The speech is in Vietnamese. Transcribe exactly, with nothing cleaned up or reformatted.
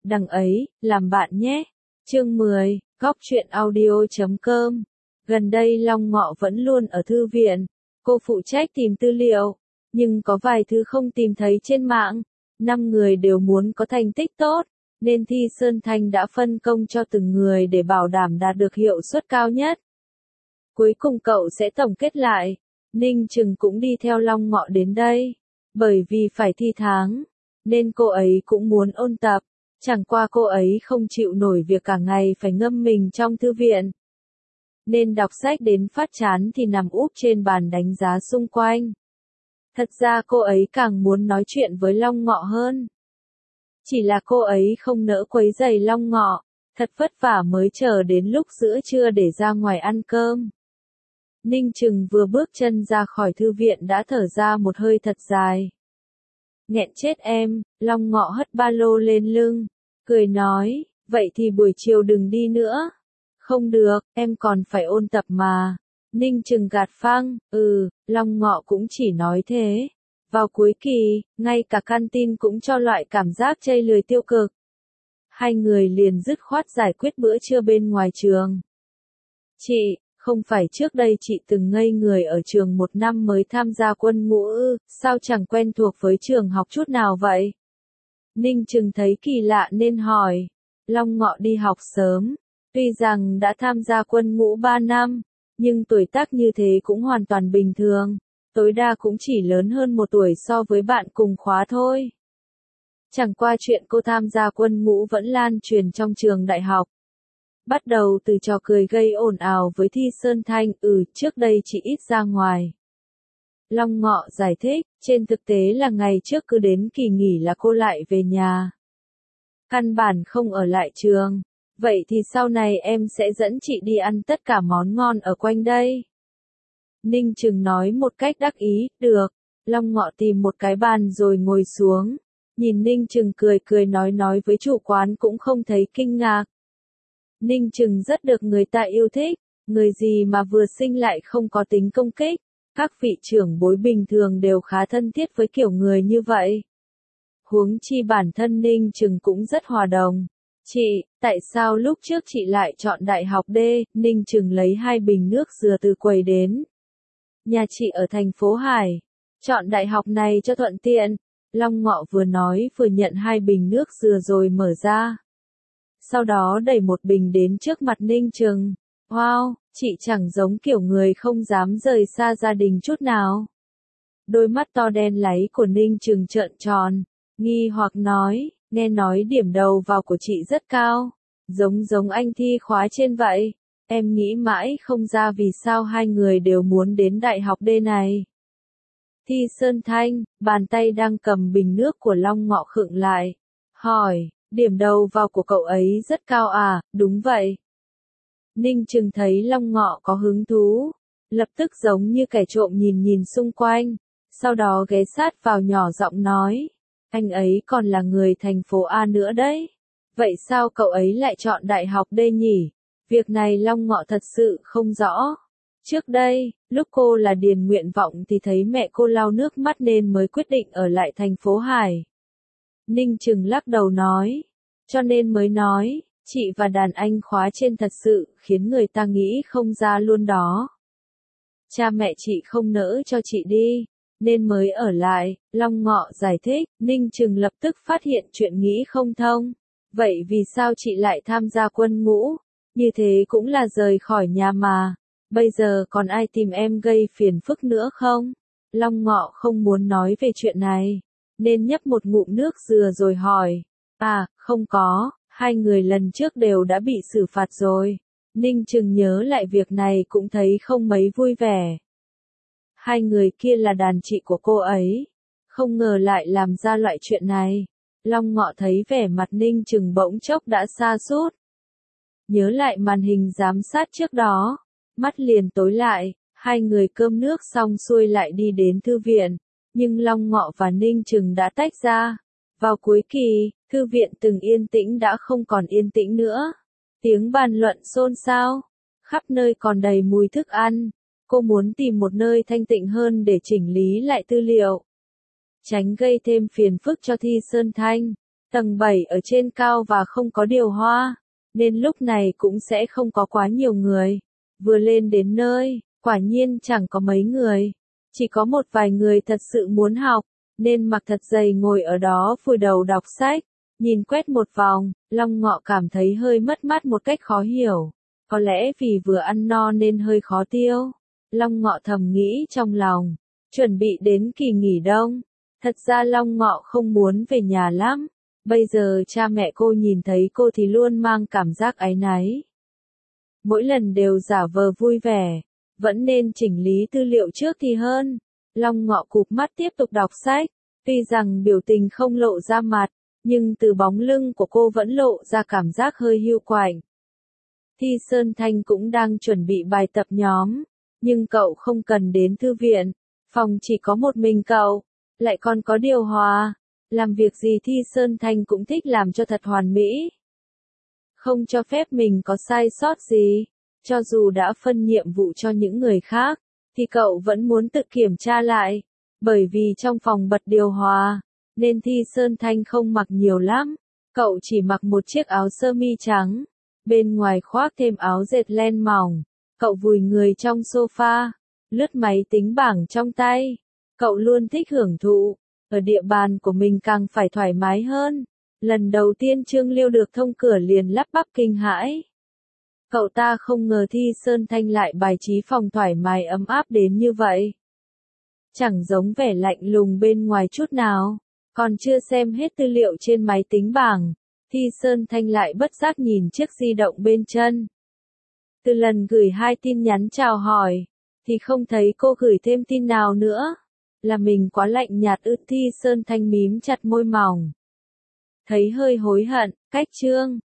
đằng ấy, làm bạn nhé. Chương mười, góc truyện audio chấm com. Gần đây Long Ngọ vẫn luôn ở thư viện. Cô phụ trách tìm tư liệu, nhưng có vài thứ không tìm thấy trên mạng. Năm người đều muốn có thành tích tốt, nên Thi Sơn Thanh đã phân công cho từng người để bảo đảm đạt được hiệu suất cao nhất. Cuối cùng cậu sẽ tổng kết lại. Ninh Trừng cũng đi theo Long Ngọ đến đây. Bởi vì phải thi tháng, nên cô ấy cũng muốn ôn tập. Chẳng qua cô ấy không chịu nổi việc cả ngày phải ngâm mình trong thư viện. Nên đọc sách đến phát chán thì nằm úp trên bàn đánh giá xung quanh. Thật ra cô ấy càng muốn nói chuyện với Long Ngọ hơn. Chỉ là cô ấy không nỡ quấy rầy Long Ngọ, thật vất vả mới chờ đến lúc giữa trưa để ra ngoài ăn cơm. Ninh Trừng vừa bước chân ra khỏi thư viện đã thở ra một hơi thật dài. Nghẹn chết em, Long Ngọ hất ba lô lên lưng, cười nói, vậy thì buổi chiều đừng đi nữa. Không được, em còn phải ôn tập mà. Ninh Trừng gạt phăng, ừ, Long Ngọ cũng chỉ nói thế. Vào cuối kỳ, ngay cả canteen cũng cho loại cảm giác chây lười tiêu cực. Hai người liền dứt khoát giải quyết bữa trưa bên ngoài trường. Chị, không phải trước đây chị từng ngây người ở trường một năm mới tham gia quân ngũ ư, sao chẳng quen thuộc với trường học chút nào vậy? Ninh Trừng thấy kỳ lạ nên hỏi. Long Ngọ đi học sớm, tuy rằng đã tham gia quân ngũ ba năm, nhưng tuổi tác như thế cũng hoàn toàn bình thường, tối đa cũng chỉ lớn hơn một tuổi so với bạn cùng khóa thôi. Chẳng qua chuyện cô tham gia quân ngũ vẫn lan truyền trong trường đại học. Bắt đầu từ trò cười gây ồn ào với Thi Sơn Thanh, ừ, trước đây chị ít ra ngoài. Long Ngọ giải thích, trên thực tế là ngày trước cứ đến kỳ nghỉ là cô lại về nhà. Căn bản không ở lại trường, vậy thì sau này em sẽ dẫn chị đi ăn tất cả món ngon ở quanh đây. Ninh Trừng nói một cách đắc ý, được. Long Ngọ tìm một cái bàn rồi ngồi xuống, nhìn Ninh Trừng cười cười nói nói với chủ quán cũng không thấy kinh ngạc. Ninh Trừng rất được người ta yêu thích, người gì mà vừa sinh lại không có tính công kích, các vị trưởng bối bình thường đều khá thân thiết với kiểu người như vậy. Huống chi bản thân Ninh Trừng cũng rất hòa đồng. Chị, tại sao lúc trước chị lại chọn đại học D? Ninh Trừng lấy hai bình nước dừa từ quầy đến. Nhà chị ở thành phố Hải, chọn đại học này cho thuận tiện. Long Ngọ vừa nói vừa nhận hai bình nước dừa rồi mở ra. Sau đó đẩy một bình đến trước mặt Ninh Trừng. Wow, chị chẳng giống kiểu người không dám rời xa gia đình chút nào. Đôi mắt to đen láy của Ninh Trừng trợn tròn, nghi hoặc nói, nghe nói điểm đầu vào của chị rất cao, giống giống anh thi khóa trên vậy. Em nghĩ mãi không ra vì sao hai người đều muốn đến đại học D này. Thi Sơn Thanh, bàn tay đang cầm bình nước của Long Ngọ khựng lại, hỏi, điểm đầu vào của cậu ấy rất cao à? Đúng vậy. Ninh Trừng thấy Long Ngọ có hứng thú, lập tức giống như kẻ trộm nhìn nhìn xung quanh, sau đó ghé sát vào nhỏ giọng nói, anh ấy còn là người thành phố A nữa đấy. Vậy sao cậu ấy lại chọn đại học D nhỉ? Việc này Long Ngọ thật sự không rõ. Trước đây, lúc cô là điền nguyện vọng thì thấy mẹ cô lau nước mắt nên mới quyết định ở lại thành phố Hải. Ninh Trừng lắc đầu nói, cho nên mới nói, chị và đàn anh khóa trên thật sự khiến người ta nghĩ không ra luôn đó. Cha mẹ chị không nỡ cho chị đi, nên mới ở lại. Long Ngọ giải thích. Ninh Trừng lập tức phát hiện chuyện nghĩ không thông. Vậy vì sao chị lại tham gia quân ngũ? Như thế cũng là rời khỏi nhà mà. Bây giờ còn ai tìm em gây phiền phức nữa không? Long Ngọ không muốn nói về chuyện này, nên nhấp một ngụm nước dừa rồi hỏi. À, không có, hai người lần trước đều đã bị xử phạt rồi. Ninh Trừng nhớ lại việc này cũng thấy không mấy vui vẻ. Hai người kia là đàn chị của cô ấy, không ngờ lại làm ra loại chuyện này. Long Ngọ thấy vẻ mặt Ninh Trừng bỗng chốc đã sa sút. Nhớ lại màn hình giám sát trước đó, mắt liền tối lại, hai người cơm nước xong xuôi lại đi đến thư viện, nhưng Long Ngọ và Ninh Trừng đã tách ra. Vào cuối kỳ, thư viện từng yên tĩnh đã không còn yên tĩnh nữa. Tiếng bàn luận xôn xao, khắp nơi còn đầy mùi thức ăn. Cô muốn tìm một nơi thanh tịnh hơn để chỉnh lý lại tư liệu, tránh gây thêm phiền phức cho Thi Sơn Thanh. Tầng bảy ở trên cao và không có điều hòa, nên lúc này cũng sẽ không có quá nhiều người. Vừa lên đến nơi, quả nhiên chẳng có mấy người. Chỉ có một vài người thật sự muốn học, nên mặc thật dày ngồi ở đó vùi đầu đọc sách. Nhìn quét một vòng, Long Ngọ cảm thấy hơi mất mát một cách khó hiểu. Có lẽ vì vừa ăn no nên hơi khó tiêu. Long Ngọ thầm nghĩ trong lòng, chuẩn bị đến kỳ nghỉ đông. Thật ra Long Ngọ không muốn về nhà lắm. Bây giờ cha mẹ cô nhìn thấy cô thì luôn mang cảm giác áy náy. Mỗi lần đều giả vờ vui vẻ, vẫn nên chỉnh lý tư liệu trước thì hơn. Long Ngọ cụp mắt tiếp tục đọc sách, tuy rằng biểu tình không lộ ra mặt, nhưng từ bóng lưng của cô vẫn lộ ra cảm giác hơi hiu quạnh. Thi Sơn Thanh cũng đang chuẩn bị bài tập nhóm, nhưng cậu không cần đến thư viện, phòng chỉ có một mình cậu, lại còn có điều hòa. Làm việc gì Thi Sơn Thanh cũng thích làm cho thật hoàn mỹ. Không cho phép mình có sai sót gì. Cho dù đã phân nhiệm vụ cho những người khác, thì cậu vẫn muốn tự kiểm tra lại. Bởi vì trong phòng bật điều hòa, nên Thi Sơn Thanh không mặc nhiều lắm. Cậu chỉ mặc một chiếc áo sơ mi trắng, bên ngoài khoác thêm áo dệt len mỏng. Cậu vùi người trong sofa, lướt máy tính bảng trong tay. Cậu luôn thích hưởng thụ. Ở địa bàn của mình càng phải thoải mái hơn. Lần đầu tiên Trương Liêu được thông cửa liền lắp bắp kinh hãi. Cậu ta không ngờ Thi Sơn Thanh lại bài trí phòng thoải mái ấm áp đến như vậy. Chẳng giống vẻ lạnh lùng bên ngoài chút nào. Còn chưa xem hết tư liệu trên máy tính bảng, Thi Sơn Thanh lại bất giác nhìn chiếc di động bên chân. Từ lần gửi hai tin nhắn chào hỏi, thì không thấy cô gửi thêm tin nào nữa. Là mình quá lạnh nhạt ư? Thi Sơn Thanh mím chặt môi mỏng. Thấy hơi hối hận, cách chương.